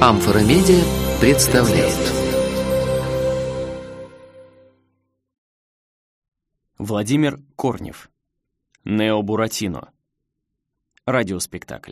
Амфора Медиа представляет. Владимир Корнев. Нео Буратино. Радиоспектакль.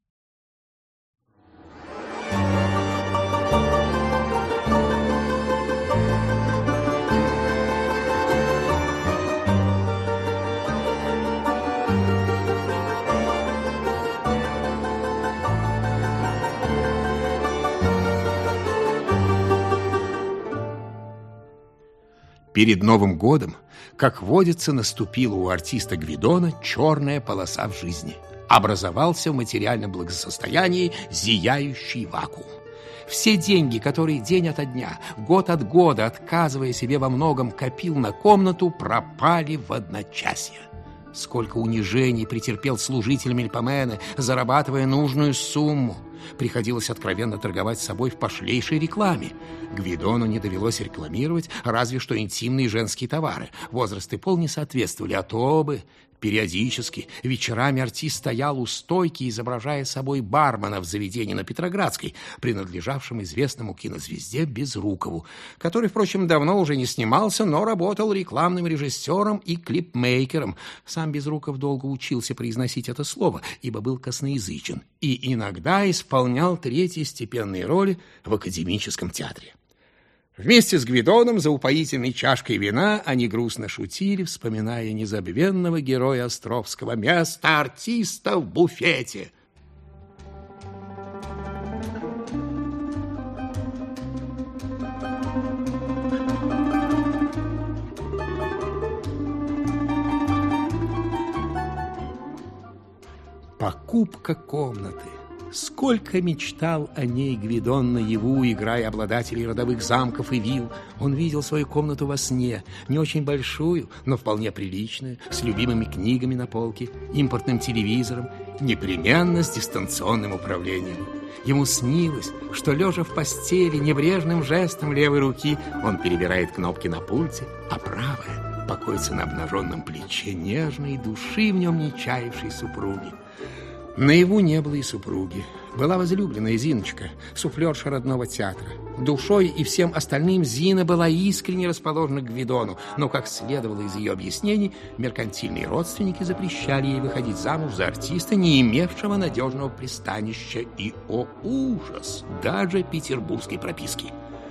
Перед Новым годом, как водится, наступила у артиста Гвидона черная полоса в жизни. Образовался в материальном благосостоянии зияющий вакуум. Все деньги, которые день ото дня, год от года, отказывая себе во многом, копил на комнату, пропали в одночасье. Сколько унижений претерпел служитель Мельпомена, зарабатывая нужную сумму. Приходилось откровенно торговать с собой в пошлейшей рекламе. Гвидону не довелось рекламировать разве что интимные женские товары. Возраст и пол не соответствовали, а то бы... Периодически вечерами артист стоял у стойки, изображая собой бармена в заведении на Петроградской, принадлежавшем известному кинозвезде Безрукову, который, впрочем, давно уже не снимался, но работал рекламным режиссером и клипмейкером. Сам Безруков долго учился произносить это слово, ибо был косноязычен, и иногда исполнял третьестепенные роли в академическом театре. Вместе с Гвидоном за упоительной чашкой вина они грустно шутили, вспоминая незабвенного героя Островского: место артиста в буфете. Покупка комнаты. Сколько мечтал о ней Гвидон наяву, играя обладателей родовых замков и вилл. Он видел свою комнату во сне, не очень большую, но вполне приличную, с любимыми книгами на полке, импортным телевизором, непременно с дистанционным управлением. Ему снилось, что, лежа в постели, небрежным жестом левой руки он перебирает кнопки на пульте, а правая покоится на обнаженном плече нежной души в нем не чаявшей супруги. Наяву не было и супруги. Была возлюбленная Зиночка, суфлерша родного театра. Душой и всем остальным Зина была искренне расположена к Гвидону, но, как следовало из ее объяснений, меркантильные родственники запрещали ей выходить замуж за артиста, не имевшего надежного пристанища и, о ужас, даже петербургской прописки.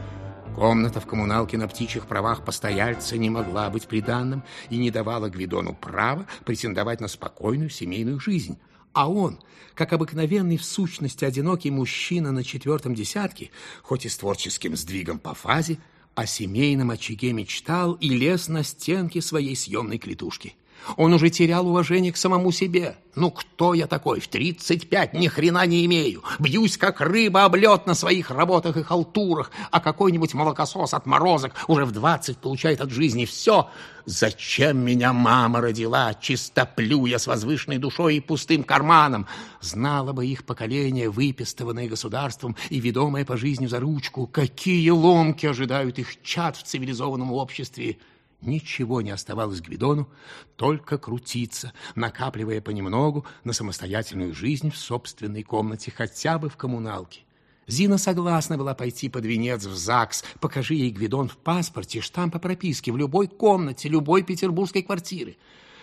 Комната в коммуналке на птичьих правах постояльца не могла быть приданным и не давала Гвидону права претендовать на спокойную семейную жизнь. А он, как обыкновенный в сущности одинокий мужчина на четвертом десятке, хоть и с творческим сдвигом по фазе, о семейном очаге мечтал и лез на стенки своей съемной клетушки. Он уже терял уважение к самому себе. Ну, кто я такой? В 35 ни хрена не имею. Бьюсь, как рыба об лед на своих работах и халтурах, а какой-нибудь молокосос-отморозок уже в 20 получает от жизни все. Зачем меня мама родила, чистоплю я с возвышенной душой и пустым карманом? Знало бы их поколение, выпестованное государством и ведомое по жизни за ручку, какие ломки ожидают их чад в цивилизованном обществе. Ничего не оставалось Гвидону, только крутиться, накапливая понемногу на самостоятельную жизнь в собственной комнате, хотя бы в коммуналке. Зина согласна была пойти под венец в ЗАГС. Покажи ей, Гвидон, в паспорте штамп о прописке в любой комнате, любой петербургской квартиры.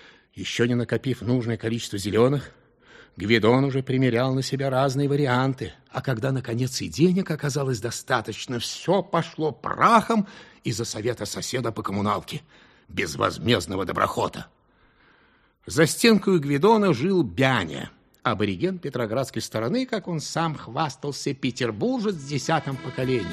Еще не накопив нужное количество зеленых, Гвидон уже примерял на себя разные варианты. А когда, наконец, и денег оказалось достаточно, все пошло прахом из-за совета соседа по коммуналке, безвозмездного доброхота. За стенкой у Гвидона жил Бяня, абориген петроградской стороны, как он сам хвастался, петербуржец в 10-м поколении.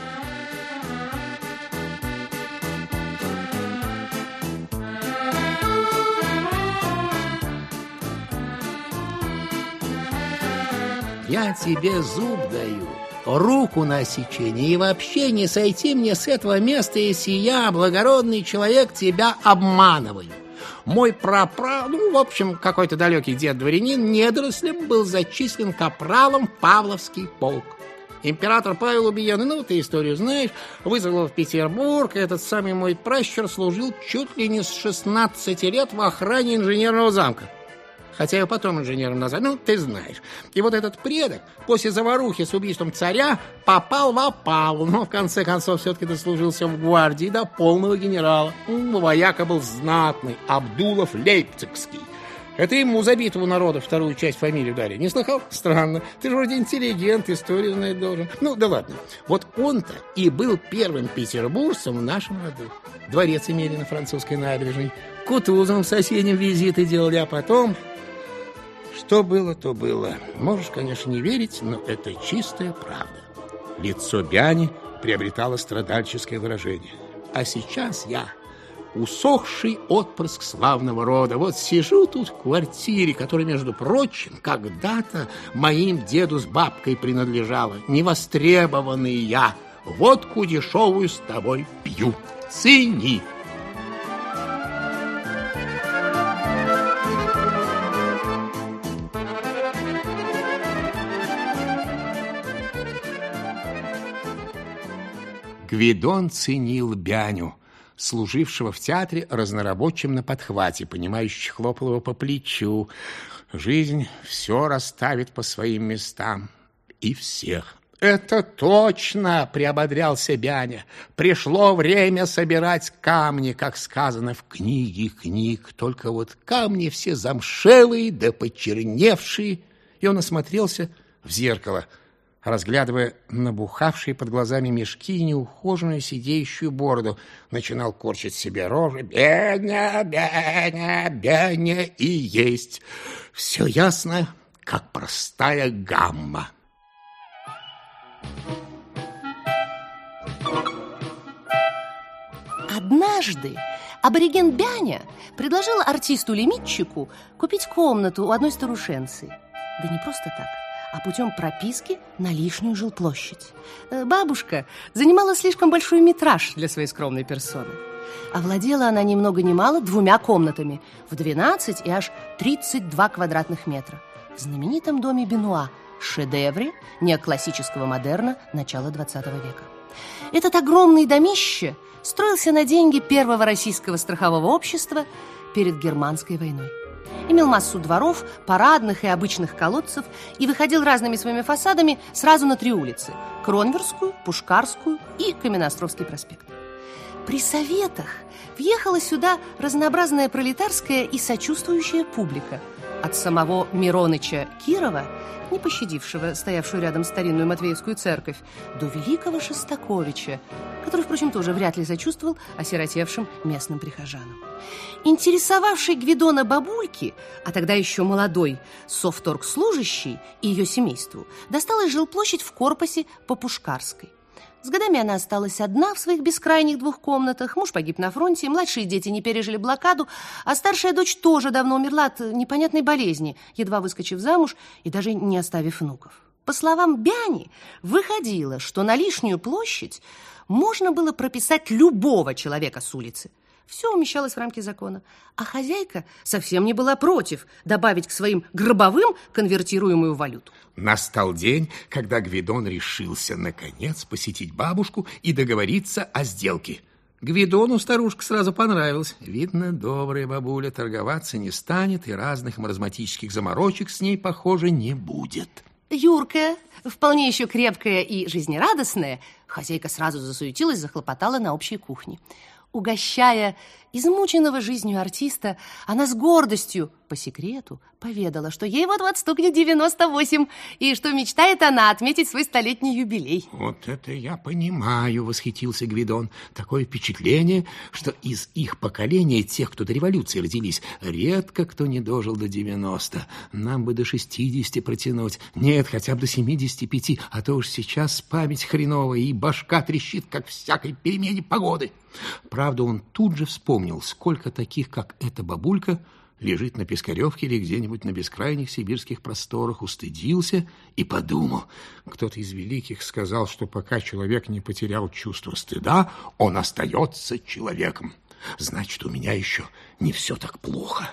Я тебе зуб даю, руку на отсечение, и вообще не сойти мне с этого места, если я, благородный человек, тебя обманываю. Мой в общем, какой-то далекий дед-дворянин недорослем был зачислен капралом в Павловский полк. Император Павел Убиенный, ты историю знаешь, вызвал в Петербург, и этот самый мой пращур служил чуть ли не с 16 лет в охране инженерного замка. хотя ее потом инженером назвали. Ну, ты знаешь. И вот этот предок после заварухи с убийством царя попал в опалу, но в конце концов все-таки дослужился в гвардии до полного генерала. Вояка был знатный, Абдулов Лейпцигский. Это ему за битву народа вторую часть фамилии дали. Не слыхал? Странно. Ты же вроде интеллигент, историю знать должен. Ну, да ладно. Вот он-то и был первым петербуржцем в нашем роду. Дворец имели на Французской набережной. Кутузовым соседям визиты делали, а потом... Что было, то было. Можешь, конечно, не верить, но это чистая правда. Лицо Бяни приобретало страдальческое выражение. А сейчас я... усохший отпрыск славного рода. Вот сижу тут в квартире, которая, между прочим, когда-то моим деду с бабкой принадлежала. Невостребованный я. Водку дешевую с тобой пью. Цени. Гвидон ценил Бяню, служившего в театре разнорабочим на подхвате, понимающий, хлопал его по плечу. Жизнь все расставит по своим местам. И всех. «Это точно!» — приободрялся Бяня. «Пришло время собирать камни, как сказано в книге книг. Только вот камни все замшелые да почерневшие». И он осмотрелся в зеркало, разглядывая набухавшие под глазами мешки и неухоженную сидеющую бороду, начинал корчить себе рожи. «Бяня, Бяня, Бяня и есть. Все ясно, как простая гамма». Однажды абориген Бяня предложил артисту-лимитчику купить комнату у одной старушенцы. Да не просто так, а путем прописки на лишнюю жилплощадь. Бабушка занимала слишком большой метраж для своей скромной персоны. Овладела она ни много ни мало 2 комнатами в 12 и аж 32 квадратных метра в знаменитом доме Бенуа, шедевре неоклассического модерна начала 20 века. Этот огромный домище строился на деньги первого российского страхового общества перед Германской войной. Имел массу дворов, парадных и обычных колодцев и выходил разными своими фасадами сразу на 3 улицы – Кронверскую, Пушкарскую и Каменноостровский проспект. При советах въехала сюда разнообразная пролетарская и сочувствующая публика. От самого Мироныча Кирова, не пощадившего стоявшую рядом старинную Матвеевскую церковь, до великого Шостаковича, который, впрочем, тоже вряд ли сочувствовал осиротевшим местным прихожанам. Интересовавший Гвидона бабульки, а тогда еще молодой совторгслужащей и ее семейству, досталась жилплощадь в корпусе по Пушкарской. С годами она осталась одна в своих бескрайних 2 комнатах. Муж погиб на фронте, младшие дети не пережили блокаду, а старшая дочь тоже давно умерла от непонятной болезни, едва выскочив замуж и даже не оставив внуков. По словам Бяни, выходило, что на лишнюю площадь можно было прописать любого человека с улицы. Все умещалось в рамки закона. А хозяйка совсем не была против добавить к своим гробовым конвертируемую валюту. Настал день, когда Гвидон решился, наконец, посетить бабушку и договориться о сделке. Гвидону старушка сразу понравилась. Видно, добрая бабуля торговаться не станет, и разных маразматических заморочек с ней, похоже, не будет. Юркая, вполне еще крепкая и жизнерадостная, хозяйка сразу засуетилась, захлопотала на общей кухне. Угощая измученного жизнью артиста, она с гордостью, по секрету, поведала, что ей вот-вот стукнет 98, и что мечтает она отметить свой 100-летний юбилей. Вот это я понимаю, восхитился Гвидон. Такое впечатление, что из их поколения, тех, кто до революции родились, редко кто не дожил до 90. Нам бы до 60 протянуть. Нет, хотя бы до 75, а то уж сейчас память хреновая и башка трещит, как всякой перемене погоды. Правда, он тут же вспомнил, сколько таких, как эта бабулька, лежит на Пискаревке или где-нибудь на бескрайних сибирских просторах, устыдился и подумал. Кто-то из великих сказал, что пока человек не потерял чувство стыда, он остается человеком. Значит, у меня еще не все так плохо.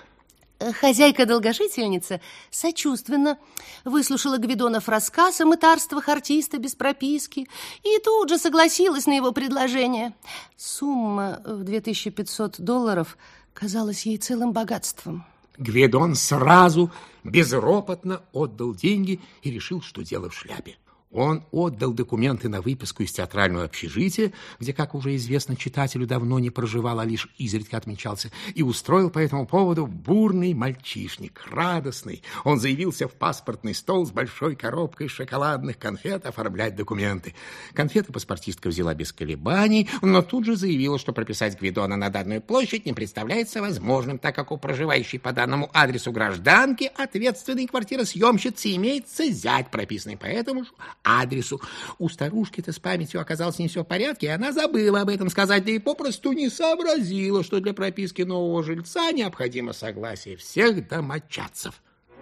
Хозяйка-долгожительница сочувственно выслушала Гвидонов рассказ о мытарствах артиста без прописки и тут же согласилась на его предложение. Сумма в $2500 казалась ей целым богатством. Гвидон сразу безропотно отдал деньги и решил, что дело в шляпе. Он отдал документы на выписку из театрального общежития, где, как уже известно читателю, давно не проживал, а лишь изредка отмечался, и устроил по этому поводу бурный мальчишник, радостный. Он заявился в паспортный стол с большой коробкой шоколадных конфет оформлять документы. Конфеты паспортистка взяла без колебаний, но тут же заявила, что прописать Гвидона на данную площадь не представляется возможным, так как у проживающей по данному адресу гражданки, ответственной квартиросъемщицы, имеется зять, прописанный по этому же адресу. У старушки-то с памятью оказалось не все в порядке, и она забыла об этом сказать, да и попросту не сообразила, что для прописки нового жильца необходимо согласие всех домочадцев.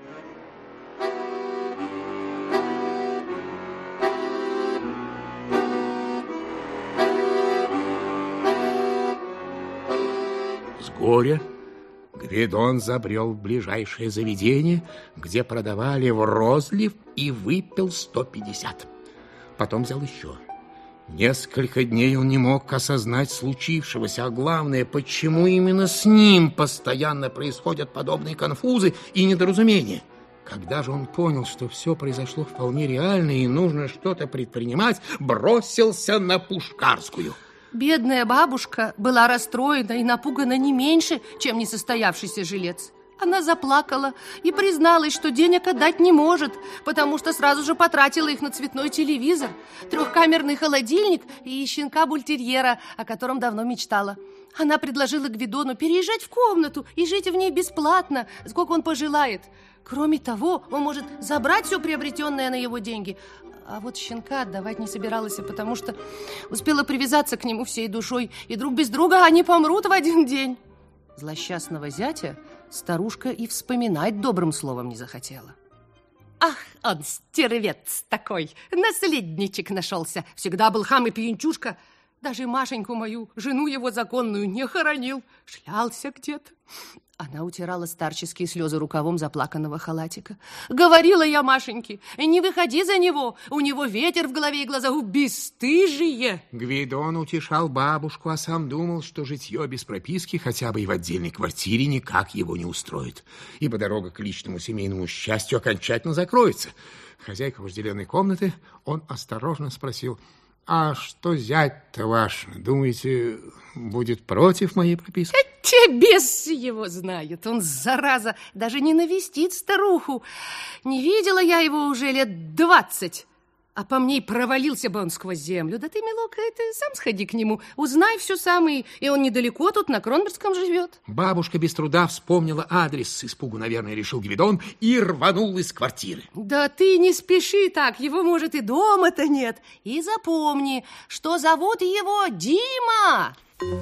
С горя Гвидон забрел в ближайшее заведение, где продавали в розлив, и выпил 150. Потом взял еще. Несколько дней он не мог осознать случившегося, а главное, почему именно с ним постоянно происходят подобные конфузы и недоразумения. Когда же он понял, что все произошло вполне реально и нужно что-то предпринимать, бросился на Пушкарскую. Бедная бабушка была расстроена и напугана не меньше, чем несостоявшийся жилец. Она заплакала и призналась, что денег отдать не может, потому что сразу же потратила их на цветной телевизор, трехкамерный холодильник и щенка-бультерьера, о котором давно мечтала. Она предложила Гвидону переезжать в комнату и жить в ней бесплатно, сколько он пожелает. Кроме того, он может забрать все приобретенное на его деньги. А вот щенка отдавать не собиралась, потому что успела привязаться к нему всей душой, и друг без друга они помрут в один день. Злосчастного зятя старушка и вспоминать добрым словом не захотела. Ах, он стервец такой, наследничек нашелся. Всегда был хам и пьянчушка. Даже Машеньку мою, жену его законную, не хоронил. Шлялся где-то. Она утирала старческие слезы рукавом заплаканного халатика. Говорила я Машеньке, не выходи за него, у него ветер в голове и глазах, бесстыжие. Гвидон утешал бабушку, а сам думал, что житье без прописки хотя бы и в отдельной квартире никак его не устроит, ибо дорога к личному семейному счастью окончательно закроется. Хозяйка вожделенной комнаты, он осторожно спросил: «А что зять-то ваш, думаете, будет против моей прописки?» Бес его знает, он, зараза, даже не навестит старуху. Не видела я его уже лет 20, а по мне провалился бы он сквозь землю. Да ты, милок, ты сам сходи к нему, узнай все сам, и он недалеко тут, на Кронбергском живет. Бабушка без труда вспомнила адрес, с испугу, наверное, решил Гвидон, и рванул из квартиры. Да ты не спеши так, его, может, и дома-то нет. И запомни, что зовут его Дима.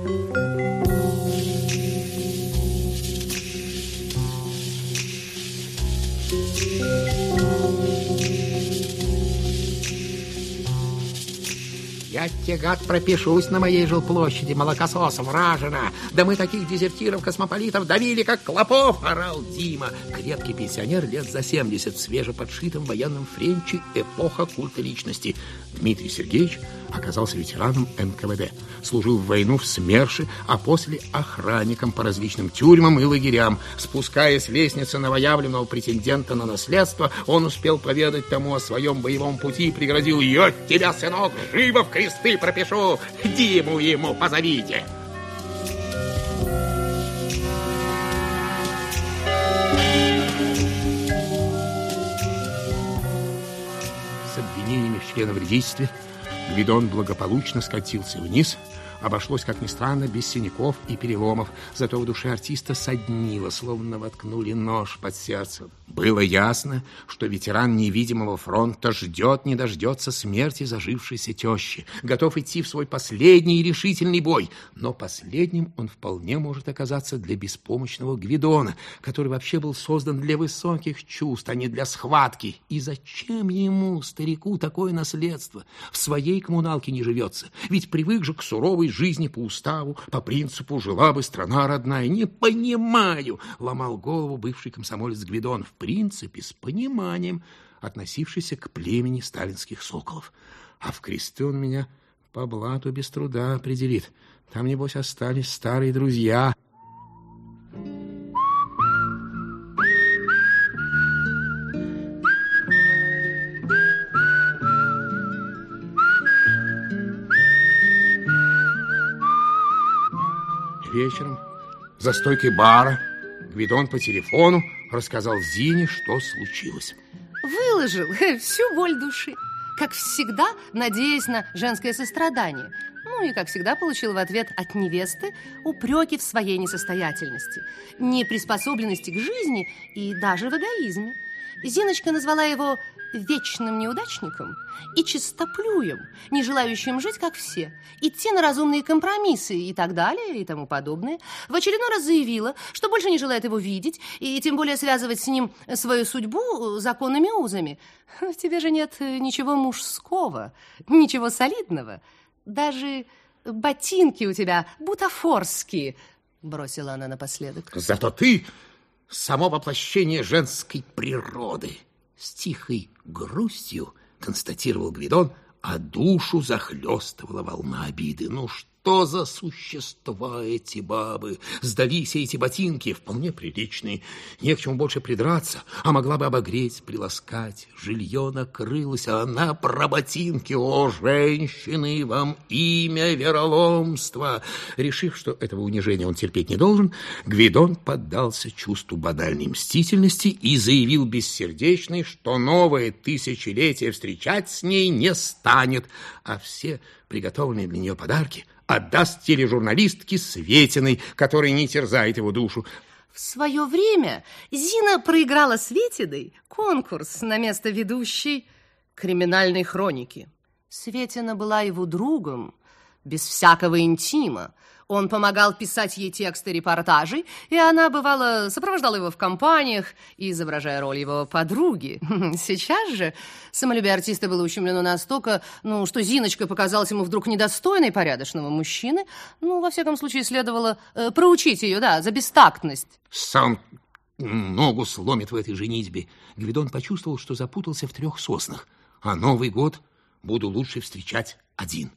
Я тебе, гад, пропишусь на моей жилплощади, молокосос, вражина. Да мы таких дезертиров-космополитов давили, как клопов, орал Дима. Крепкий пенсионер лет за 70, в свежеподшитом военном френче, эпоха культа личности. Дмитрий Сергеевич оказался ветераном НКВД. Служил в войну в СМЕРШе, а после охранником по различным тюрьмам и лагерям. Спускаясь с лестницы новоявленного претендента на наследство, он успел поведать тому о своем боевом пути и пригрозил: «Я тебя, сынок, живо в кресты пропишу! Диму ему позовите!» С обвинениями в членовредительстве Гвидон благополучно скатился вниз. Обошлось, как ни странно, без синяков и переломов. Зато в душе артиста соднило, словно воткнули нож под сердце. Было ясно, что ветеран невидимого фронта ждет, не дождется смерти зажившейся тещи. Готов идти в свой последний и решительный бой. Но последним он вполне может оказаться для беспомощного Гвидона, который вообще был создан для высоких чувств, а не для схватки. И зачем ему, старику, такое наследство? В своей коммуналке не живется. Ведь привык же к суровой жизни по уставу, по принципу «жила бы страна родная». Не понимаю, ломал голову бывший комсомолец Гвидон, в принципе с пониманием относившийся к племени сталинских соколов. А в кресты он меня по блату без труда определит. Там, небось, остались старые друзья. вечером за стойкой бара Гвидон по телефону рассказал Зине, что случилось. Выложил всю боль души, как всегда, надеясь на женское сострадание. Ну и, как всегда, получил в ответ от невесты упреки в своей несостоятельности, неприспособленности к жизни и даже в эгоизме. Зиночка назвала его вечным неудачником и чистоплюем, не желающим жить, как все, идти на разумные компромиссы и так далее, и тому подобное. В очередной раз заявила, что больше не желает его видеть, и тем более связывать с ним свою судьбу законными узами. В тебе же нет ничего мужского, ничего солидного. Даже ботинки у тебя бутафорские, бросила она напоследок. Зато ты само воплощение женской природы. С тихой грустью констатировал Гвидон, а душу захлестывала волна обиды. Ну что за существа эти бабы? Сдались эти ботинки, вполне приличные. Не к чему больше придраться, а могла бы обогреть, приласкать. Жилье накрылось, а она про ботинки. О, женщины, вам имя вероломства! Решив, что этого унижения он терпеть не должен, Гвидон поддался чувству банальной мстительности и заявил бессердечный, что новое тысячелетие встречать с ней не станет, а все приготовленные для нее подарки отдаст тележурналистке Светиной, которая не терзает его душу. В свое время Зина проиграла Светиной конкурс на место ведущей криминальной хроники. Светина была его другом, без всякого интима. Он помогал писать ей тексты репортажей, и она, бывало, сопровождала его в компаниях, изображая роль его подруги. Сейчас же самолюбие артиста было ущемлено настолько, что Зиночка показалась ему вдруг недостойной порядочного мужчины. Во всяком случае, следовало проучить ее, за бестактность. Сам ногу сломит в этой женитьбе. Гвидон почувствовал, что запутался в 3 соснах, а Новый год буду лучше встречать один.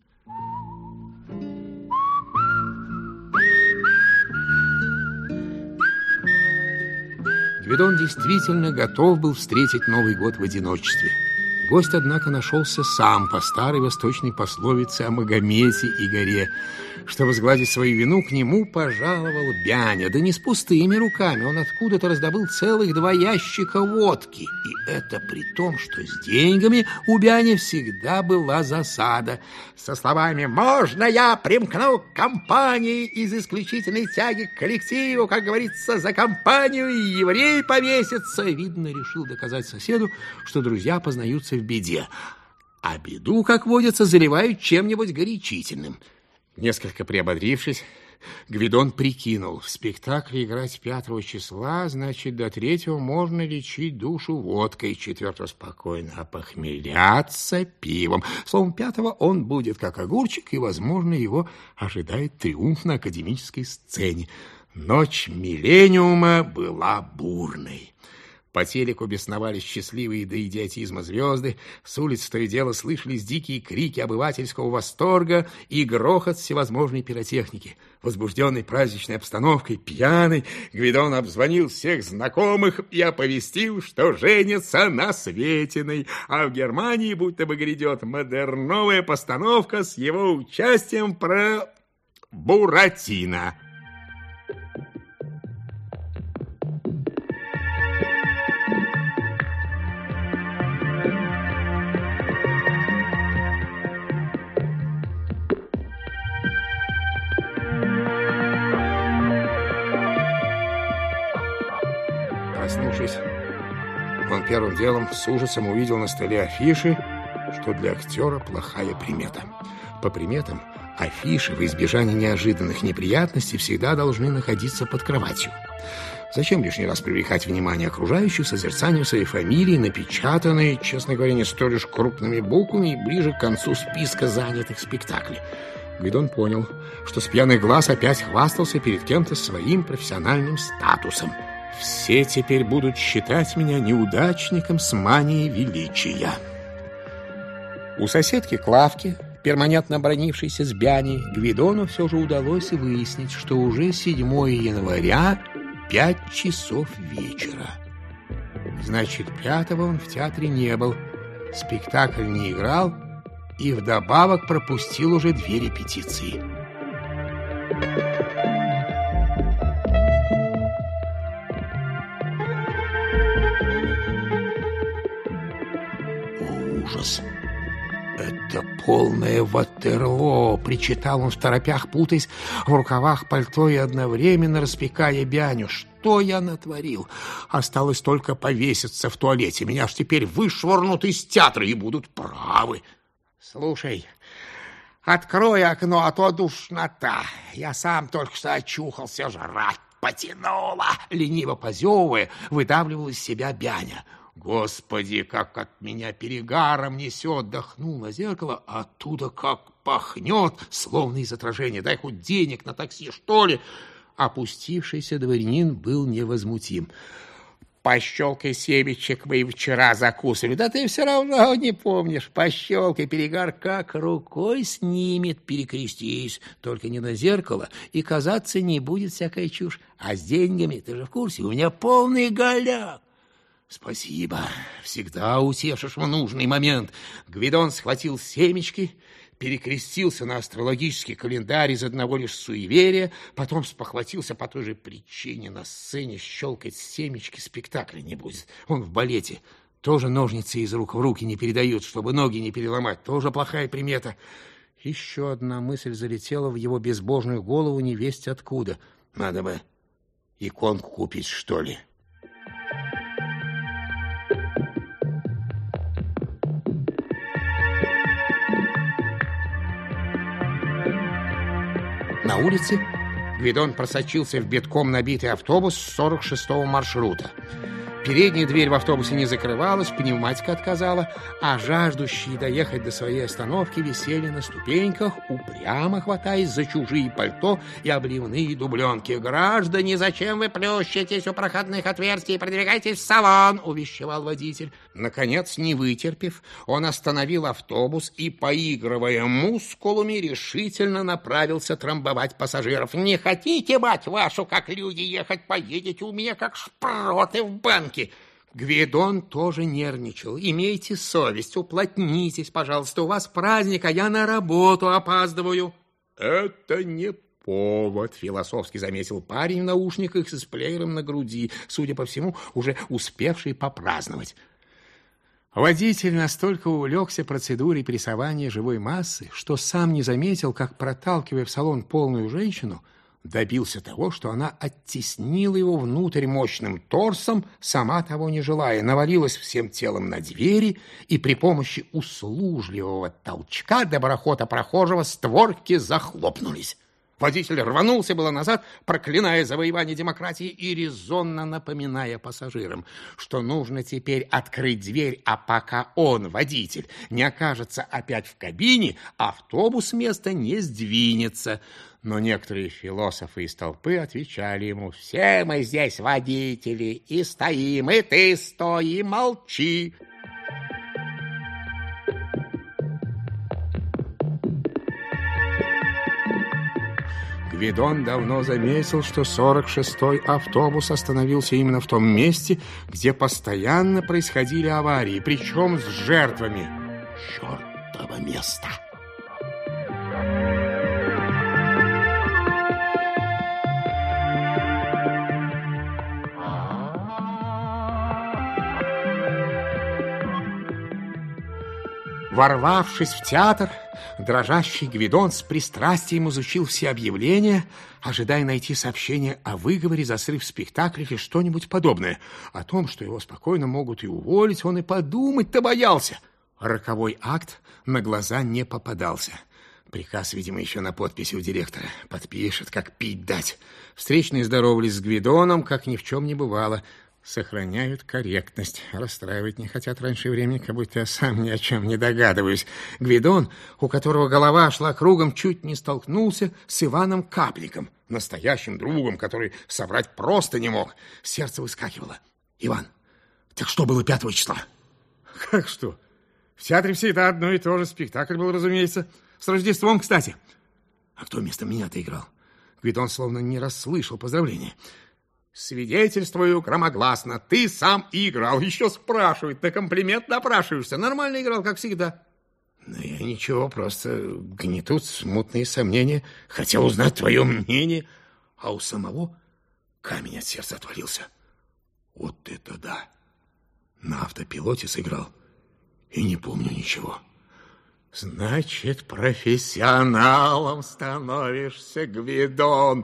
Гвидон действительно готов был встретить Новый год в одиночестве. Гость, однако, нашелся сам по старой восточной пословице о Магомете и горе. Чтобы сгладить свою вину, к нему пожаловал Бяня. Да не с пустыми руками, он откуда-то раздобыл целых 2 ящика водки. И это при том, что с деньгами у Бяни всегда была засада. Со словами «Можно я примкну к компании из исключительной тяги к коллективу, как говорится, за компанию и еврей повесится», видно, решил доказать соседу, что друзья познаются в беде. А беду, как водится, заливают чем-нибудь горячительным. Несколько приободрившись, Гвидон прикинул: в спектакле играть 5 числа, значит, до 3 можно лечить душу водкой, 4 спокойно опохмеляться пивом. Словом, 5 он будет как огурчик, и, возможно, его ожидает триумф на академической сцене. Ночь миллениума была бурной. По телеку бесновались счастливые до идиотизма звезды, с улиц то и дело слышались дикие крики обывательского восторга и грохот всевозможной пиротехники. Возбужденный праздничной обстановкой, пьяный, Гвидон обзвонил всех знакомых и оповестил, что женится на Светиной, а в Германии будто бы грядет модерновая постановка с его участием про Буратино. Проснувшись, он первым делом с ужасом увидел на столе афиши, что для актера плохая примета. По приметам, афиши в избежание неожиданных неприятностей всегда должны находиться под кроватью. Зачем лишний раз привлекать внимание окружающих созерцанием своей фамилии, напечатанной, честно говоря, не столь уж крупными буквами и ближе к концу списка занятых в спектакле? Гвидон понял, что с пьяных глаз опять хвастался перед кем-то своим профессиональным статусом. Все теперь будут считать меня неудачником с манией величия. У соседки Клавки, перманентно бранившейся с Бяней, Гвидону все же удалось выяснить, что уже 7 января 5 часов вечера. Значит, 5-го он в театре не был, спектакль не играл и вдобавок пропустил уже 2 репетиции. ужас! Это полное Ватерлоо, причитал он второпях, путаясь в рукавах пальто и одновременно распекая Бяню. Что я натворил? Осталось только повеситься в туалете. Меня ж теперь вышвырнут из театра и будут правы. Слушай, открой окно, а то душнота. Я сам только что очухался, жрать потянуло. Лениво позевывая, выдавливал из себя Бяня. Господи, как от меня перегаром несет! Дохнул на зеркало, а оттуда как пахнет, словно из отражения. Дай хоть денег на такси, что ли? Опустившийся дворянин был невозмутим. Пощелкай семечек, мы вчера закусывали. Да ты все равно не помнишь. Пощелкай, перегар как рукой снимет. Перекрестись, только не на зеркало, и казаться не будет всякая чушь. А с деньгами, ты же в курсе, у меня полный голяк. Спасибо, всегда утешишь в нужный момент. Гвидон схватил семечки, перекрестился на астрологический календарь из одного лишь суеверия, потом спохватился по той же причине. На сцене щелкать семечки спектакля не будет. Он в балете. Тоже ножницы из рук в руки не передают, чтобы ноги не переломать. Тоже плохая примета. Еще одна мысль залетела в его безбожную голову невесть откуда. Надо бы иконку купить, что ли. На улице Гвидон просочился в битком набитый автобус 46-го маршрута. Передняя дверь в автобусе не закрывалась, пневматика отказала, а жаждущие доехать до своей остановки висели на ступеньках, упрямо хватаясь за чужие пальто и обливные дубленки. «Граждане, зачем вы плющитесь у проходных отверстий? Продвигайтесь в салон!» — увещевал водитель. Наконец, не вытерпев, он остановил автобус и, поигрывая мускулами, решительно направился трамбовать пассажиров. «Не хотите, мать вашу, как люди ехать? Поедете у меня, как шпроты в банк!» Гвидон тоже нервничал. «Имейте совесть, уплотнитесь, пожалуйста. У вас праздник, а я на работу опаздываю». «Это не повод», — философски заметил парень в наушниках с плеером на груди, судя по всему, уже успевший попраздновать. Водитель настолько увлекся процедурой прессования живой массы, что сам не заметил, как, проталкивая в салон полную женщину, добился того, что она оттеснила его внутрь мощным торсом, сама того не желая, навалилась всем телом на двери, и при помощи услужливого толчка доброхота прохожего створки захлопнулись. Водитель рванулся было назад, проклиная завоевание демократии и резонно напоминая пассажирам, что нужно теперь открыть дверь, а пока он, водитель, не окажется опять в кабине, автобус с места не сдвинется. Но некоторые философы из толпы отвечали ему: «Все мы здесь водители, и стоим, и ты стой, и молчи». Гвидон давно заметил, что 46-й автобус остановился именно в том месте, где постоянно происходили аварии, причем с жертвами. Чёртово место! Ворвавшись в театр, дрожащий Гвидон с пристрастием изучил все объявления, ожидая найти сообщение о выговоре за срыв спектакля или что-нибудь подобное. О том, что его спокойно могут и уволить, он и подумать-то боялся. Роковой акт на глаза не попадался. Приказ, видимо, еще на подписи у директора. Подпишет, как пить дать. Встречные здоровались с Гвидоном, как ни в чем не бывало. Сохраняют корректность. Расстраивать не хотят раньше времени, как будто я сам ни о чем не догадываюсь. Гвидон, у которого голова шла кругом, чуть не столкнулся с Иваном Капликом, настоящим другом, который соврать просто не мог. Сердце выскакивало. «Иван, так что было 5 числа?» «Как что? В театре всегда одно и то же. Спектакль был, разумеется. С Рождеством, кстати». «А кто вместо меня-то играл?» Гвидон словно не расслышал поздравления. «Свидетельствую громогласно, ты сам и играл. Еще спрашивают, на комплимент напрашиваешься. Нормально играл, как всегда». «Да я ничего, просто гнетут смутные сомнения. Хотел узнать твое мнение». А у самого камень от сердца отвалился. Вот это да! На автопилоте сыграл. и не помню ничего. Значит, профессионалом становишься, Гвидон.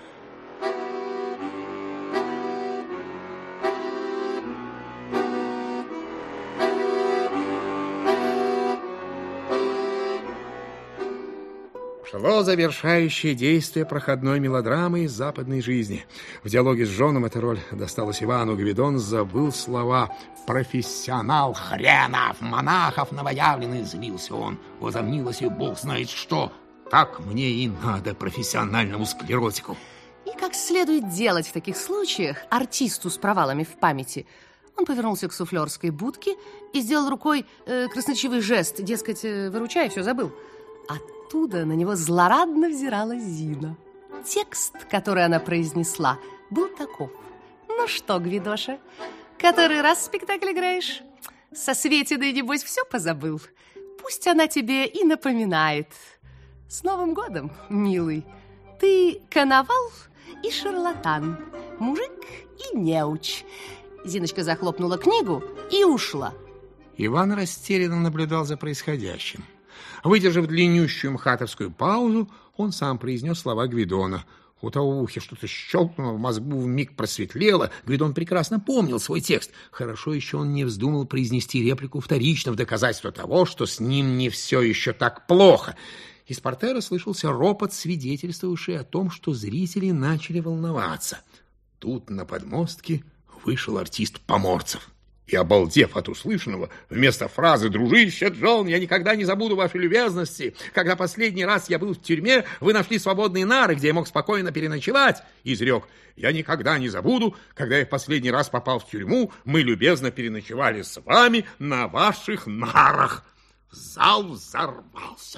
Шло завершающее действие проходной мелодрамы из западной жизни. В диалоге с Джоном эта роль досталась Ивану. Гвидон забыл слова. «Профессионал хренов, монахов новоявленный», взвился он. Возомнилось и бог знает что. Так мне и надо профессиональному склеротику. И как следует делать в таких случаях артисту с провалами в памяти, он повернулся к суфлерской будке и сделал рукой красноречивый жест, дескать, выручай, все забыл. Оттуда на него злорадно взирала Зина. Текст, который она произнесла, был таков. Ну что, Гвидоша, который раз спектакль играешь? Со Светиной, небось, все позабыл. Пусть она тебе и напоминает. С Новым годом, милый. Ты коновал и шарлатан, мужик и неуч. Зиночка захлопнула книгу и ушла. Иван растерянно наблюдал за происходящим. Выдержав длиннющую мхатовскую паузу, он сам произнес слова Гвидона. У того в ухе что-то щелкнуло, в мозгу вмиг просветлело. Гвидон прекрасно помнил свой текст. Хорошо еще он не вздумал произнести реплику вторично в доказательство того, что с ним не все еще так плохо. Из портера слышался ропот, свидетельствовавший о том, что зрители начали волноваться. Тут на подмостке вышел артист Поморцев. И, обалдев от услышанного, вместо фразы «Дружище Джон, я никогда не забуду вашей любезности. Когда последний раз я был в тюрьме, вы нашли свободные нары, где я мог спокойно переночевать», изрек: «Я никогда не забуду, когда я в последний раз попал в тюрьму, мы любезно переночевали с вами на ваших нарах». Зал взорвался.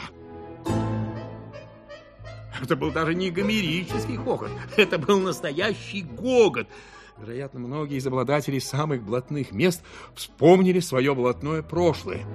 Это был даже не гомерический хохот, это был настоящий гогот. Вероятно, многие из обладателей самых блатных мест вспомнили свое блатное прошлое.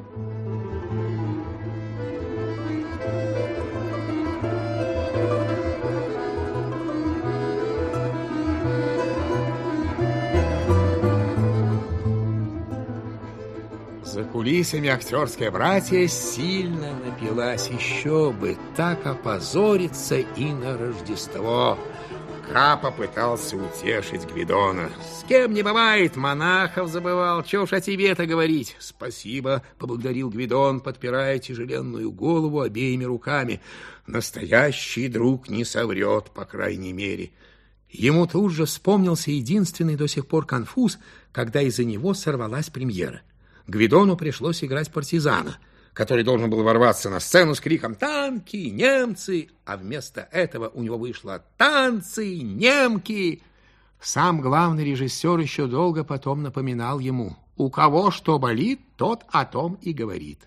За кулисами актерское братье сильно напилась. Еще бы так опозориться и на Рождество. Капа пытался утешить Гвидона. «С кем не бывает, монахов забывал. Чего уж о тебе-то говорить?» «Спасибо», — поблагодарил Гвидон, подпирая тяжеленную голову обеими руками. «Настоящий друг не соврет, по крайней мере». Ему тут же вспомнился единственный до сих пор конфуз, когда из-за него сорвалась премьера. Гвидону пришлось играть партизана, который должен был ворваться на сцену с криком «Танки! Немцы!», а вместо этого у него вышло «Танцы! Немки!». Сам главный режиссер еще долго потом напоминал ему: «У кого что болит, тот о том и говорит».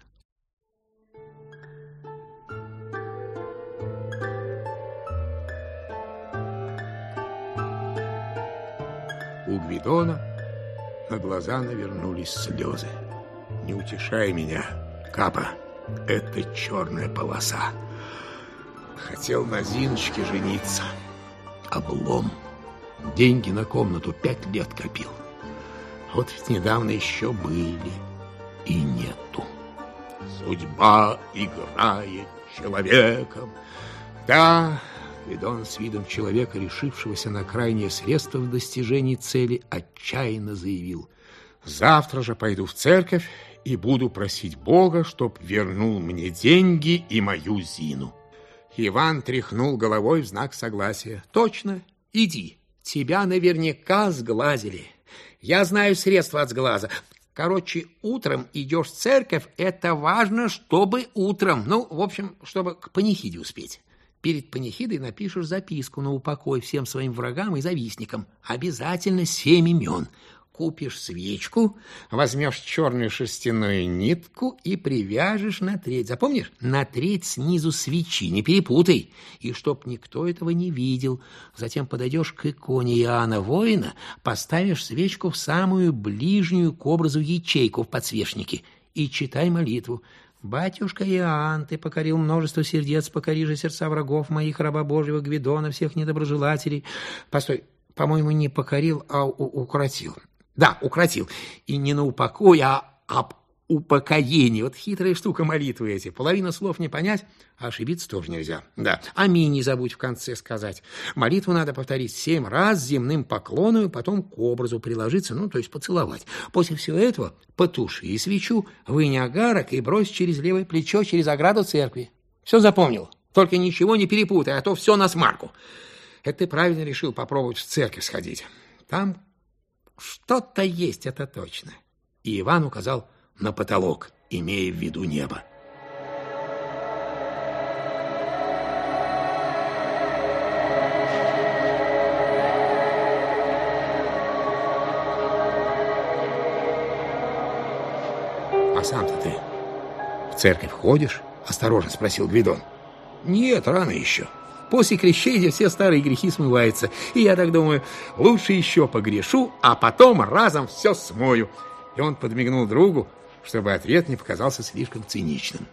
У Гвидона на глаза навернулись слезы. «Не утешай меня, Капа, это черная полоса. Хотел на Зиночке жениться. Облом. Деньги на комнату 5 лет копил. Вот ведь недавно еще были, и нету. Судьба играет человеком». Да, Гвидон с видом человека, решившегося на крайнее средство в достижении цели, отчаянно заявил: «Завтра же пойду в церковь и буду просить Бога, чтоб вернул мне деньги и мою Зину». Иван тряхнул головой в знак согласия. «Точно, иди. Тебя наверняка сглазили. Я знаю средства от сглаза. Короче, утром идешь в церковь, это важно, чтобы утром, в общем, чтобы к панихиде успеть. Перед панихидой напишешь записку на упокой всем своим врагам и завистникам. Обязательно 7 имен. Купишь свечку, возьмешь черную шерстяную нитку и привяжешь на треть. Запомнишь? На треть снизу свечи, не перепутай. И чтоб никто этого не видел. Затем подойдешь к иконе Иоанна Воина, поставишь свечку в самую ближнюю к образу ячейку в подсвечнике и читай молитву. «Батюшка Иоанн, ты покорил множество сердец, покори же сердца врагов моих, раба Божьего Гвидона, всех недоброжелателей». Постой, по-моему, не покорил, а укротил. Да, укротил. И не на упокой, а упокоение. Вот хитрая штука молитвы эти. Половина слов не понять, а ошибиться тоже нельзя. Да, аминь не забудь в конце сказать. Молитву надо повторить 7 раз с земным поклоном, и потом к образу приложиться, то есть поцеловать. После всего этого потуши свечу, вынь огарок и брось через левое плечо, через ограду церкви. Все запомнил? Только ничего не перепутай, а то все на смарку. Это ты правильно решил попробовать в церковь сходить. Там что-то есть, это точно. И Иван указал на потолок, имея в виду небо. А сам-то ты в церковь ходишь? Осторожно спросил Гвидон. Нет, рано еще. После крещения все старые грехи смываются. И я так думаю, лучше еще погрешу, а потом разом все смою. И он подмигнул другу, чтобы ответ не показался слишком циничным.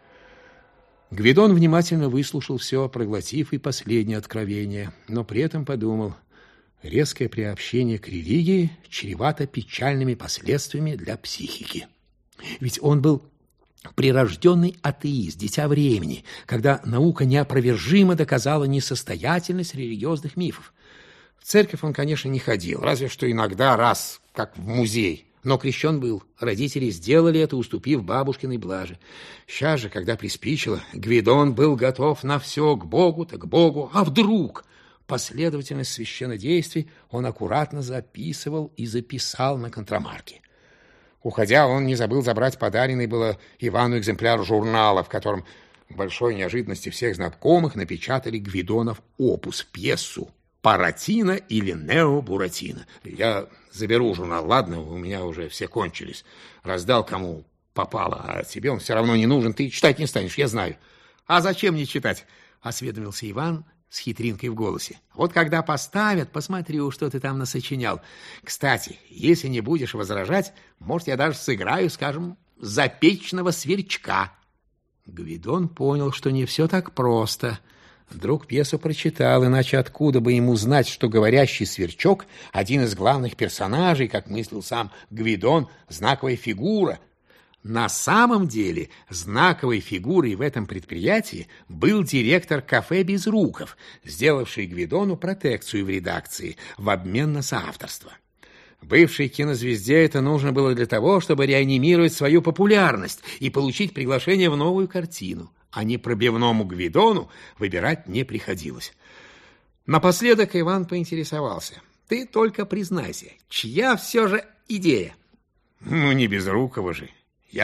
Гвидон внимательно выслушал все, проглотив и последнее откровение, но при этом подумал, резкое приобщение к религии чревато печальными последствиями для психики. Ведь он был прирожденный атеист, дитя времени, когда наука неопровержимо доказала несостоятельность религиозных мифов. В церковь он, конечно, не ходил, разве что иногда раз, как в музей. Но крещен был. Родители сделали это, уступив бабушкиной блаже. Сейчас же, когда приспичило, Гвидон был готов на все, к Богу-то к Богу. А вдруг? Последовательность священнодействий он аккуратно записывал и записал на контрамарке. Уходя, он не забыл забрать подаренный было Ивану экземпляр журнала, в котором к большой неожиданности всех знакомых напечатали Гвидонов опус, пьесу «Паратино» или «Нео Буратино». Я заберу журнал, ладно, у меня уже все кончились. Раздал кому попало, а тебе он все равно не нужен, ты читать не станешь, я знаю. А зачем мне читать? Осведомился Иван с хитринкой в голосе. Вот когда поставят, посмотрю, что ты там насочинял. Кстати, если не будешь возражать, может, я даже сыграю, скажем, запечного сверчка. Гвидон понял, что не все так просто. Друг пьесу прочитал, иначе откуда бы ему знать, что говорящий сверчок — один из главных персонажей, как мыслил сам Гвидон, знаковая фигура. На самом деле знаковой фигурой в этом предприятии был директор кафе Безруков, сделавший Гвидону протекцию в редакции в обмен на соавторство. Бывшей кинозвезде это нужно было для того, чтобы реанимировать свою популярность и получить приглашение в новую картину, а непробивному Гвидону выбирать не приходилось. Напоследок Иван поинтересовался. Ты только признайся, чья все же идея? Не Безрукова же.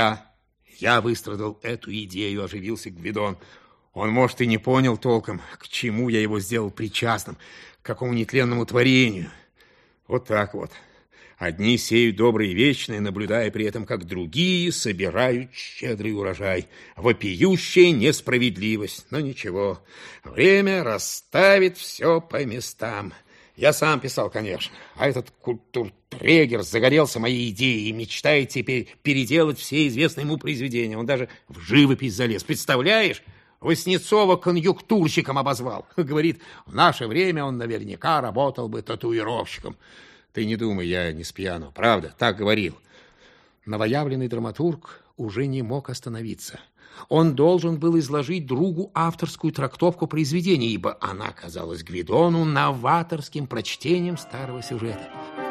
Я выстрадал эту идею, оживился Гвидон. Он, может, и не понял толком, к чему я его сделал причастным, к какому нетленному творению. Вот так вот. Одни сеют доброе и вечное, наблюдая при этом, как другие собирают щедрый урожай. Вопиющая несправедливость. Но ничего, время расставит все по местам. Я сам писал, конечно, а этот культуртрегер загорелся моей идеей и мечтает теперь переделать все известные ему произведения. Он даже в живопись залез. Представляешь? Васнецова конъюнктурщиком обозвал. Говорит, в наше время он наверняка работал бы татуировщиком. Ты не думай, я не с пьяну. Правда, так говорил. Новоявленный драматург уже не мог остановиться. Он должен был изложить другу авторскую трактовку произведения, ибо она казалась Гвидону новаторским прочтением старого сюжета.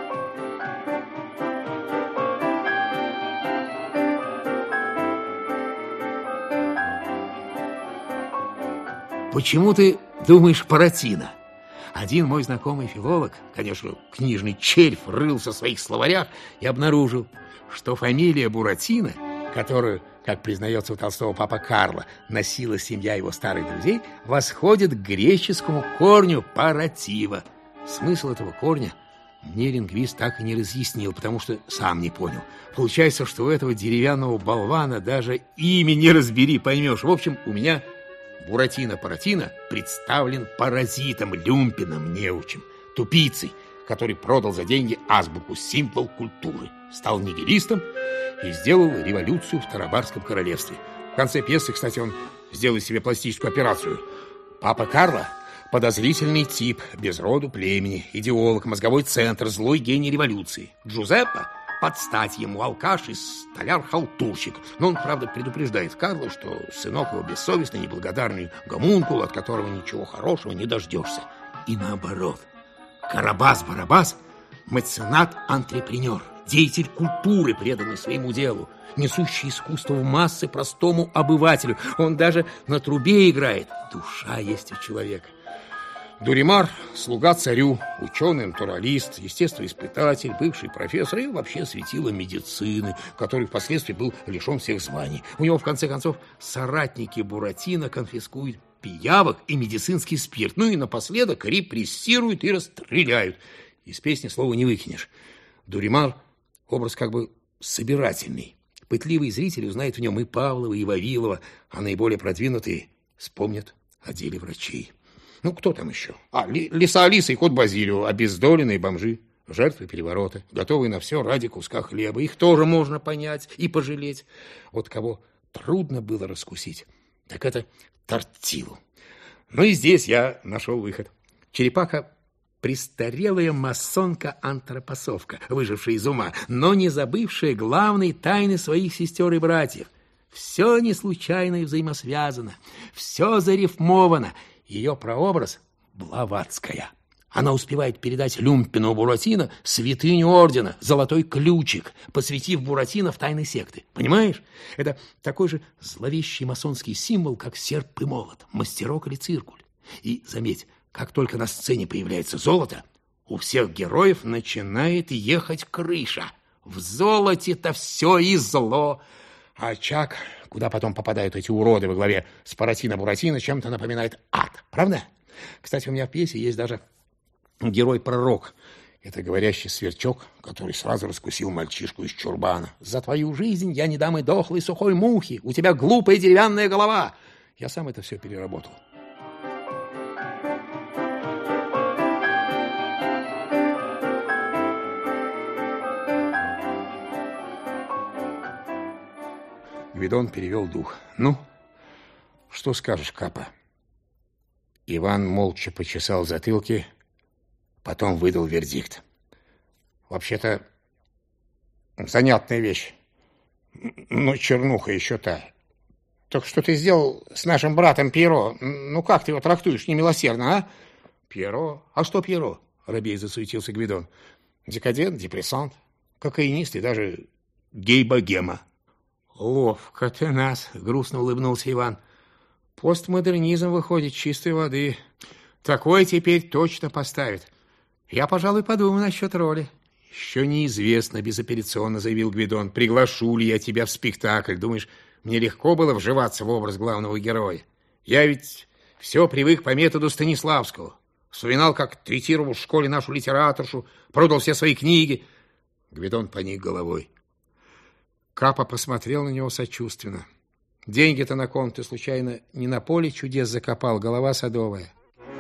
Почему ты думаешь Паратино? Один мой знакомый филолог, конечно, книжный червь, рылся в своих словарях и обнаружил, что фамилия Буратино, которую, как признается у Толстого папа Карло, носила семья его старых друзей, восходит к греческому корню «паратива». Смысл этого корня мне лингвист так и не разъяснил, потому что сам не понял. Получается, что у этого деревянного болвана даже имя не разбери, поймешь. В общем, у меня Буратино-Паратино представлен паразитом, люмпином, неучем, тупицей, который продал за деньги азбуку, символ культуры, стал нигилистом и сделал революцию в Тарабарском королевстве. В конце пьесы, кстати, он сделал себе пластическую операцию. Папа Карло – подозрительный тип, без роду племени, идеолог, мозговой центр, злой гений революции. Джузеппе подстать ему алкаш и столяр-халтурщик. Но он, правда, предупреждает Карла, что сынок его бессовестный, неблагодарный гомункул, от которого ничего хорошего не дождешься. И наоборот. Карабас-Барабас – меценат-антрепренер, деятель культуры, преданный своему делу, несущий искусство в массы простому обывателю. Он даже на трубе играет. Душа есть у человека. Дуримар – слуга царю, ученый-натуралист, естествоиспытатель, бывший профессор и вообще светило медицины, который впоследствии был лишен всех званий. У него, в конце концов, соратники Буратино конфискуют пиявок и медицинский спирт. Ну и напоследок репрессируют и расстреляют. Из песни слова не выкинешь. Дуримар – образ как бы собирательный. Пытливые зрители узнают в нем и Павлова, и Вавилова, а наиболее продвинутые вспомнят о деле врачей. Ну, кто там еще? Лиса Алиса и кот Базилио, обездоленные бомжи, жертвы переворота, готовые на все ради куска хлеба. Их тоже можно понять и пожалеть. Вот кого трудно было раскусить, так это Тортилу. Ну и здесь я нашел выход. Черепаха – престарелая масонка-антропосовка, выжившая из ума, но не забывшая главной тайны своих сестер и братьев. Все не случайно и взаимосвязано, все зарифмовано. Ее прообраз – Блаватская. Она успевает передать Люмпину Буратино святыню ордена, золотой ключик, посвятив Буратино в тайны секты. Понимаешь? Это такой же зловещий масонский символ, как серп и молот, мастерок или циркуль. И заметь, как только на сцене появляется золото, у всех героев начинает ехать крыша. В золоте-то все и зло. А очаг, куда потом попадают эти уроды во главе с Буратино, чем-то напоминает ад. Правда? Кстати, у меня в пьесе есть даже герой-пророк. Это говорящий сверчок, который сразу раскусил мальчишку из чурбана. «За твою жизнь я не дам и дохлой сухой мухи. У тебя глупая деревянная голова». Я сам это все переработал. Гвидон перевел дух. «Ну, что скажешь, Капа?» Иван молча почесал затылки, потом выдал вердикт. «Вообще-то, занятная вещь. Но чернуха еще та. Так что ты сделал с нашим братом Пьеро? Ну, как ты его трактуешь немилосердно, а?» «Пьеро? А что Пьеро?» — робей засуетился Гвидон. «Декадент, депрессант, кокаинист и даже гей-богема». «Ловко ты нас!» — грустно улыбнулся Иван. «Постмодернизм выходит чистой воды. Такой теперь точно поставит. Я, пожалуй, подумаю насчет роли». «Еще неизвестно», — безапелляционно заявил Гвидон. «Приглашу ли я тебя в спектакль? Думаешь, мне легко было вживаться в образ главного героя? Я ведь все привык по методу Станиславского. Вспоминал, как третировал в школе нашу литераторшу, продал все свои книги». Гвидон поник головой. Капа посмотрел на него сочувственно. «Деньги-то на ком ты, случайно, не на поле чудес закопал, голова садовая?»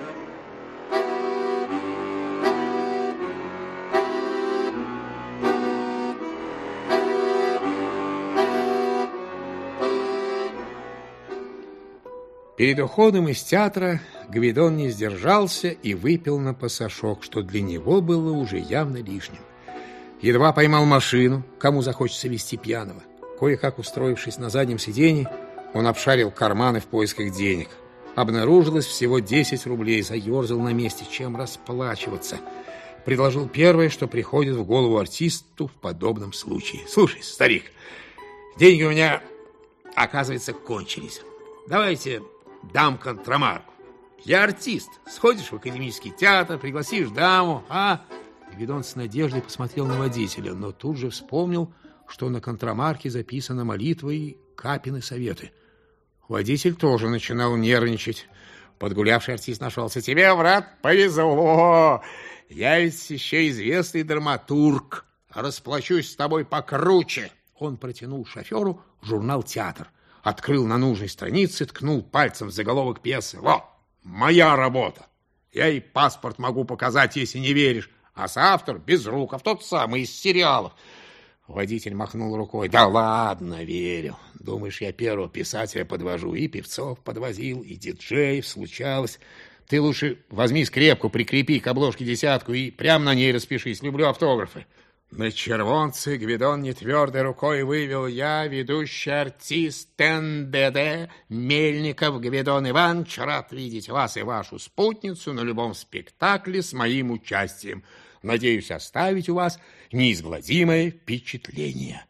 Перед уходом из театра Гвидон не сдержался и выпил на пасашок, что для него было уже явно лишним. Едва поймал машину, кому захочется везти пьяного. Кое-как устроившись на заднем сиденье, он обшарил карманы в поисках денег. Обнаружилось всего 10 рублей, заерзал на месте, чем расплачиваться. Предложил первое, что приходит в голову артисту в подобном случае. «Слушай, старик, деньги у меня, оказывается, кончились. Давайте дам контрамарку. Я артист. Сходишь в академический театр, пригласишь даму, а...» Гвидон с надеждой посмотрел на водителя, но тут же вспомнил, что на контрамарке записана молитва и Капины советы. Водитель тоже начинал нервничать. Подгулявший артист нашелся. «Тебе, брат, повезло. Я ведь еще известный драматург. Расплачусь с тобой покруче». Он протянул шоферу журнал «Театр». Открыл на нужной странице, ткнул пальцем в заголовок пьесы. «Вот, моя работа. Я и паспорт могу показать, если не веришь. А соавтор Безруков, тот самый из сериалов». Водитель махнул рукой. «Да ладно, верю. Думаешь, я первого писателя подвожу? И певцов подвозил, и диджеев случалось. Ты лучше возьми скрепку, прикрепи к обложке 10 и прямо на ней распишись. Люблю автографы». На червонце Гвидон нетвердой рукой вывел: я, ведущий артист НДД Мельников Гвидон Иванович, рад видеть вас и вашу спутницу на любом спектакле с моим участием. Надеюсь оставить у вас неизгладимое впечатление.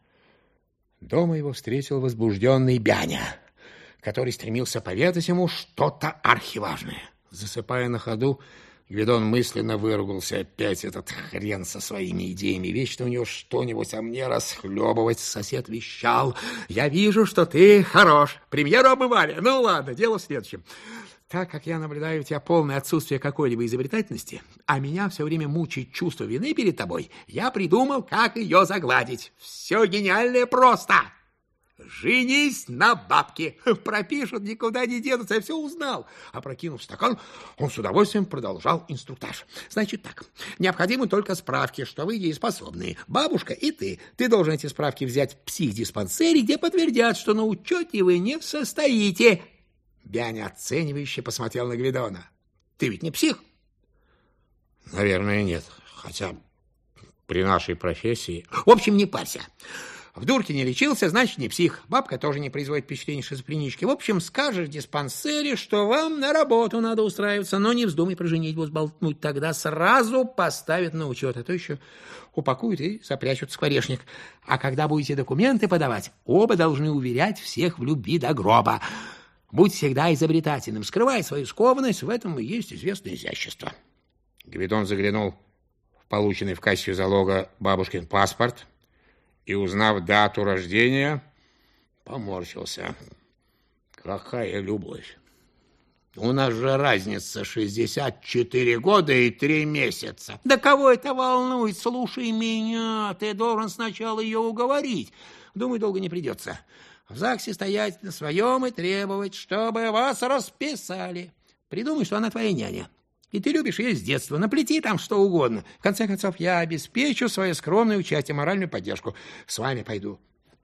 Дома его встретил возбужденный Бяня, который стремился поведать ему что-то архиважное. Засыпая на ходу, Гвидон мысленно выругался: опять этот хрен со своими идеями. Вечно у него что-нибудь о мне расхлебывать. Сосед вещал: я вижу, что ты хорош. Премьеру обмывали. Ну ладно, дело в следующем. Так как я наблюдаю у тебя полное отсутствие какой-либо изобретательности, а меня все время мучает чувство вины перед тобой, я придумал, как ее загладить. Все гениальное просто. Женись на бабке. Пропишут, никуда не денутся. Я все узнал. Опрокинув стакан, он с удовольствием продолжал инструктаж. Значит так, необходимы только справки, что вы дееспособные. Бабушка и ты. Ты должен эти справки взять в психдиспансере, где подтвердят, что на учете вы не состоите. Бяня оценивающе посмотрел на Гвидона. Ты ведь не псих? Наверное, нет. Хотя при нашей профессии... В общем, не парься. В дурке не лечился, значит, не псих. Бабка тоже не производит впечатление шизофренички. В общем, скажешь в диспансере, что вам на работу надо устраиваться, но не вздумай про женитьбу сболтнуть. Тогда сразу поставят на учет, а то еще упакуют и запрячут в скворечник. А когда будете документы подавать, оба должны уверять всех в любви до гроба. Будь всегда изобретательным, скрывай свою скованность, в этом и есть известное изящество. Гвидон заглянул в полученный в кассе залога бабушкин паспорт и, узнав дату рождения, поморщился. Какая любовь! У нас же разница 64 года и 3 месяца. Да кого это волнует? Слушай меня, ты должен сначала ее уговорить. Думаю, долго не придется. В ЗАГСе стоять на своем и требовать, чтобы вас расписали. Придумай, что она твоя няня. И ты любишь ее с детства. Наплети там что угодно. В конце концов, я обеспечу свое скромное участие, моральную поддержку. С вами пойду.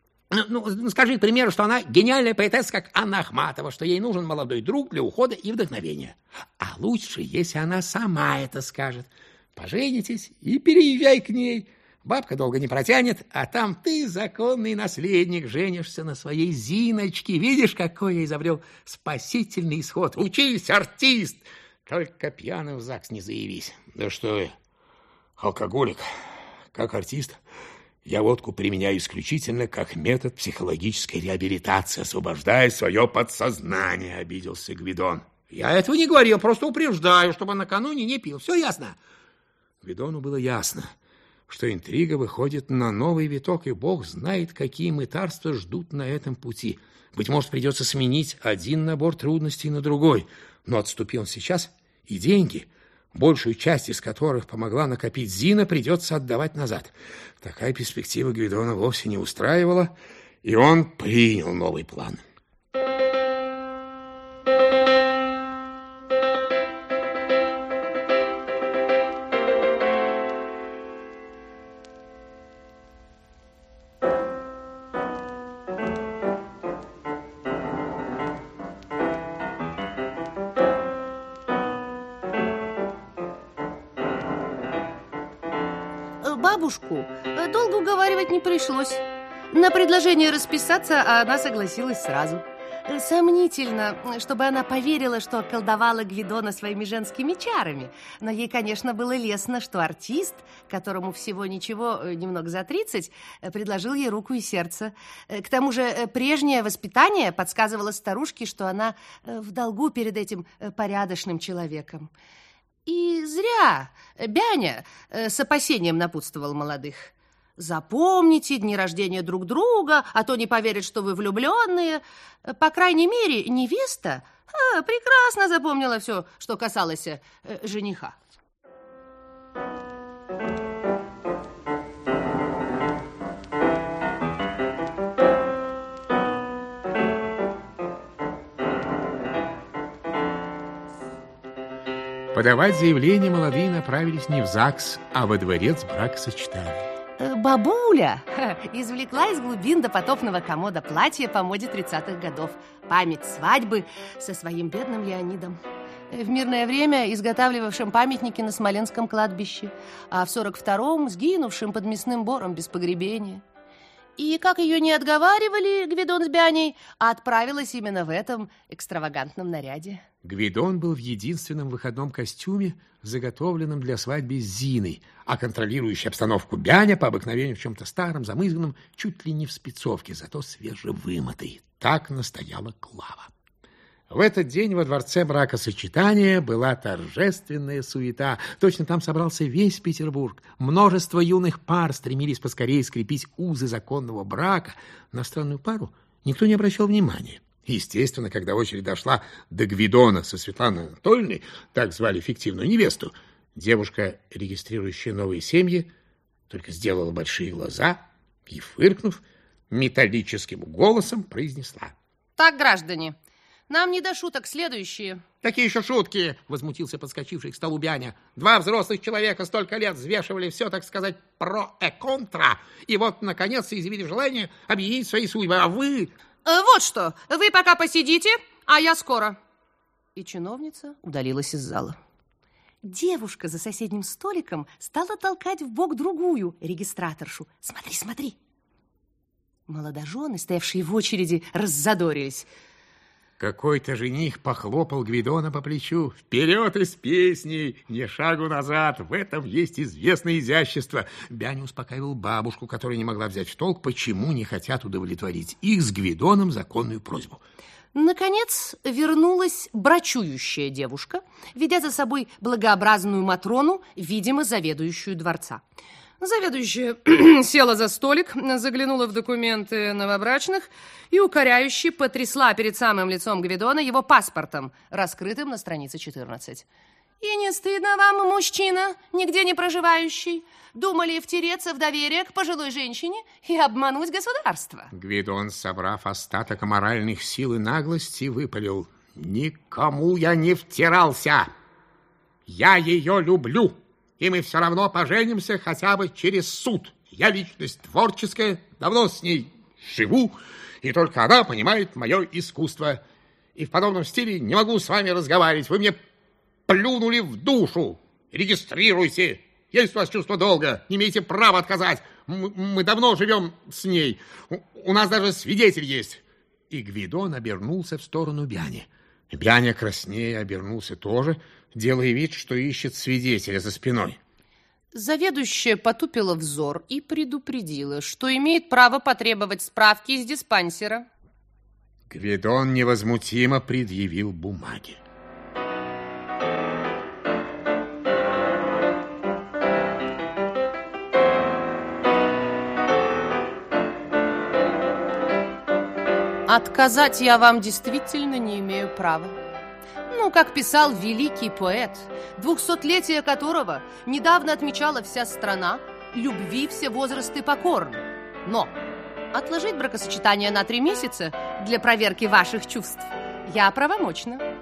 Ну, скажи, к примеру, что она гениальная поэтесса, как Анна Ахматова, что ей нужен молодой друг для ухода и вдохновения. А лучше, если она сама это скажет. Поженитесь и переезжай к ней. Бабка долго не протянет, а там ты, законный наследник, женишься на своей Зиночке. Видишь, какой я изобрел спасительный исход. Учись, артист! Только пьяным в ЗАГС не заявись. Да что я, алкоголик. Как артист, я водку применяю исключительно как метод психологической реабилитации, освобождая свое подсознание, обиделся Гвидон. Я этого не говорил, просто упреждаю, чтобы накануне не пил. Все ясно? Гвидону было ясно, что интрига выходит на новый виток, и Бог знает, какие мытарства ждут на этом пути. Быть может, придется сменить один набор трудностей на другой. Но отступил он сейчас, и деньги, большую часть из которых помогла накопить Зина, придется отдавать назад. Такая перспектива Гвидона вовсе не устраивала, и он принял новый план. Бабушку долго уговаривать не пришлось. На предложение расписаться она согласилась сразу. Сомнительно, чтобы она поверила, что околдовала Гвидона своими женскими чарами. Но ей, конечно, было лестно, что артист, которому всего ничего, немного за 30, предложил ей руку и сердце. К тому же прежнее воспитание подсказывало старушке, что она в долгу перед этим порядочным человеком. И зря Бяня с опасением напутствовал молодых. Запомните дни рождения друг друга, а то не поверят, что вы влюбленные. По крайней мере, невеста прекрасно запомнила все, что касалось жениха. Подавать заявление молодые направились не в ЗАГС, а во дворец бракосочетания. Бабуля извлекла из глубин допотопного комода платье по моде 30-х годов. Память свадьбы со своим бедным Леонидом. в мирное время изготавливавшим памятники на Смоленском кладбище, а в 42-м сгинувшим под мясным бором без погребения. И, как ее не отговаривали Гвидон с Бяней, отправилась именно в этом экстравагантном наряде. Гвидон был в единственном выходном костюме, заготовленном для свадьбы с Зиной, а контролирующий обстановку Бяня по обыкновению в чем-то старом, замызганном, чуть ли не в спецовке, зато свежевымытый. Так настояла Клава. В этот день во дворце бракосочетания была торжественная суета. Точно там собрался весь Петербург. Множество юных пар стремились поскорее скрепить узы законного брака. На странную пару никто не обращал внимания. Естественно, когда очередь дошла до Гвидона со Светланой Анатольевной, так звали фиктивную невесту, девушка, регистрирующая новые семьи, только сделала большие глаза и, фыркнув, металлическим голосом произнесла: «Так, граждане, нам не до шуток следующие». «Какие еще шутки?» — возмутился подскочивший к столу Бяня. «Два взрослых человека столько лет взвешивали все, так сказать, про и контра, и вот, наконец, изъявили желание объединить свои судьбы, а вы...» «Вот что, вы пока посидите, а я скоро». И чиновница удалилась из зала. Девушка за соседним столиком стала толкать в бок другую регистраторшу. «Смотри, смотри». Молодожены, стоявшие в очереди, раззадорились. Какой-то жених похлопал Гвидона по плечу. «Вперед из песней, не шагу назад, в этом есть известное изящество». Бяня успокаивал бабушку, которая не могла взять в толк, почему не хотят удовлетворить их с Гвидоном законную просьбу. Наконец вернулась брачующая девушка, ведя за собой благообразную Матрону, видимо, заведующую дворца. Заведующая села за столик, заглянула в документы новобрачных и укоряюще потрясла перед самым лицом Гвидона его паспортом, раскрытым на странице 14. «И не стыдно вам, мужчина, нигде не проживающий? Думали втереться в доверие к пожилой женщине и обмануть государство?» Гвидон, собрав остаток моральных сил и наглости, выпалил: «Никому я не втирался! Я ее люблю! И мы все равно поженимся хотя бы через суд. Я личность творческая, давно с ней живу, и только она понимает мое искусство. И в подобном стиле не могу с вами разговаривать. Вы мне плюнули в душу. Регистрируйте. Есть у вас чувство долга. Не имеете права отказать. Мы давно живем с ней. У нас даже свидетель есть». И Гвидон обернулся в сторону Бяни. Бяня краснея обернулся тоже, делая вид, что ищет свидетеля за спиной. Заведующая потупила взор и предупредила, что имеет право потребовать справки из диспансера. Гвидон невозмутимо предъявил бумаги. Отказать я вам действительно не имею права. Ну, как писал великий поэт, 200-летие которого недавно отмечала вся страна, любви все возрасты покорны. Но отложить бракосочетание на 3 месяца для проверки ваших чувств я правомочна.